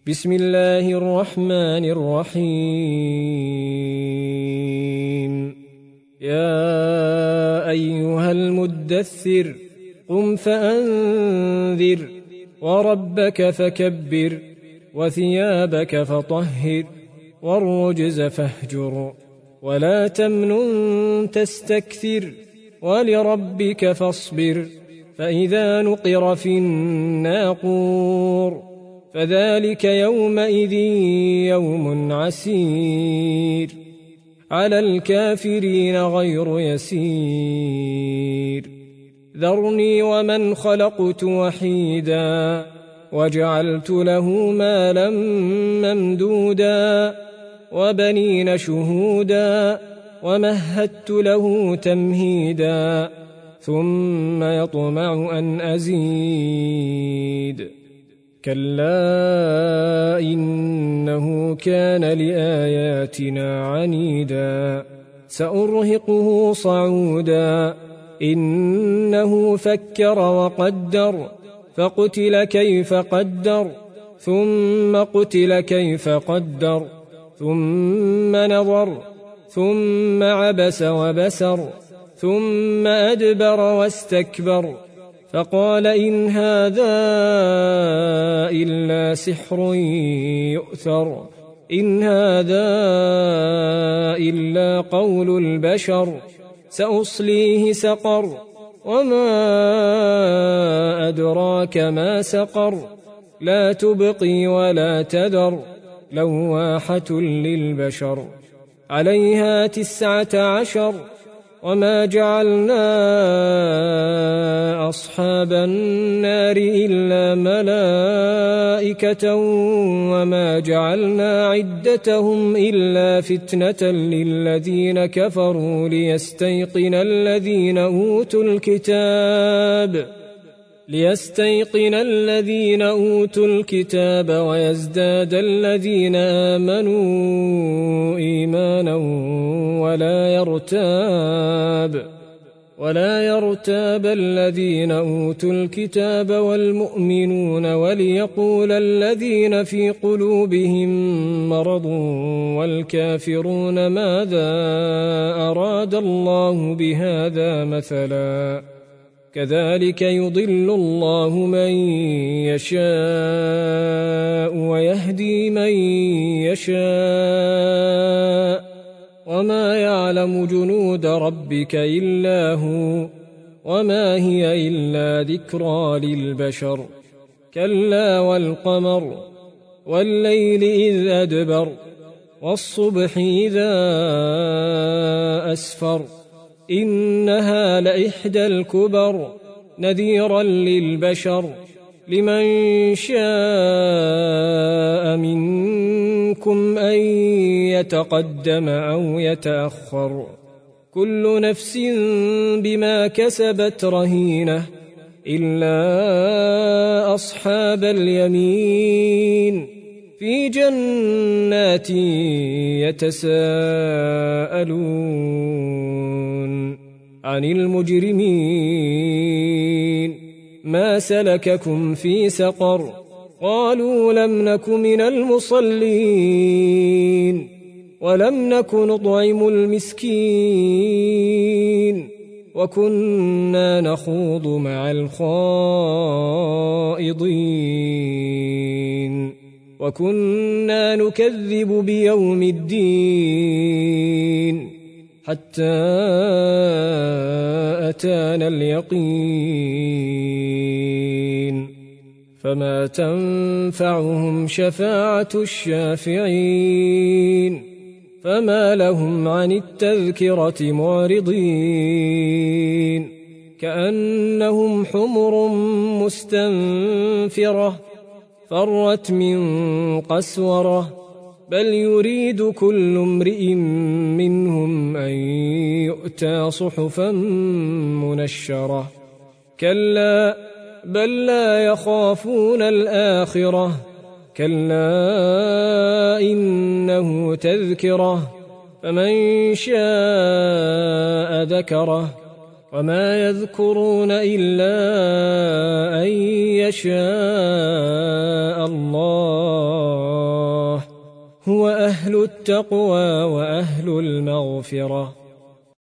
بسم الله الرحمن الرحيم يا أيها المدثر قم فأنذر وربك فكبر وثيابك فطهر والرجز فاهجر ولا تمنن تستكثر ولربك فاصبر فإذا نقر في الناقور فذلك يومئذ يوم عسير على الكافرين غير يسير ذرني ومن خلقت وحيدا وجعلت له مالا ممدودا وبنين شهودا ومهدت له تمهيدا ثم يطمع أن أزيد كلا إنه كان لآياتنا عنيدا سأرهقه صعودا إنه فكر وقدر فقتل كيف قدر ثم قتل كيف قدر ثم نظر ثم عبس وبسر ثم أدبر واستكبر فقال إن هذا إلا سحر يؤثر إن هذا إلا قول البشر سأصليه سقر وما أدراك ما سقر لا تبقي ولا تذر لواحة للبشر عليها 19 وما جعلنا أصحاب النار إلا ملائكة وما جعلنا عدتهم إلا فتنة للذين كفروا ليستيقن الذين أوتوا الكتاب ويزداد الذين آمنوا إيمانا ولا يرتاب الذين أوتوا الكتاب والمؤمنون وليقول الذين في قلوبهم مرض والكافرون ماذا أراد الله بهذا مثلا كذلك يضل الله من يشاء ويهدي من يشاء وما يعلم جنود ربك إلا هو وما هي إلا ذكرى للبشر كلا والقمر والليل إذ أدبر والصبح إذا أسفر إنها لإحدى الكبر نذيرا للبشر لمن شاء منكم أن يتقدم أو يتأخر كل نفس بما كسبت رهينة إلا أصحاب اليمين في جنات يتساءلون عن المجرمين ما سلككم في سقر قالوا لم نك من المصلين ولم نك نطعم المسكين وكنا نخوض مع الخائضين وكنا نكذب بيوم الدين حتى أتانا اليقين فما تنفعهم شفاعة الشافعين فما لهم عن التذكرة معرضين كأنهم حمر مستنفرة فرت من قسورة بل يريد كل امرئ منهم أن يؤتى صحفا منشرة كلا بل لا يخافون الآخرة كلا إنه تذكرة فمن شاء ذكره وما يذكرون إلا أن يشاء الله هو أهل التقوى وأهل المغفرة.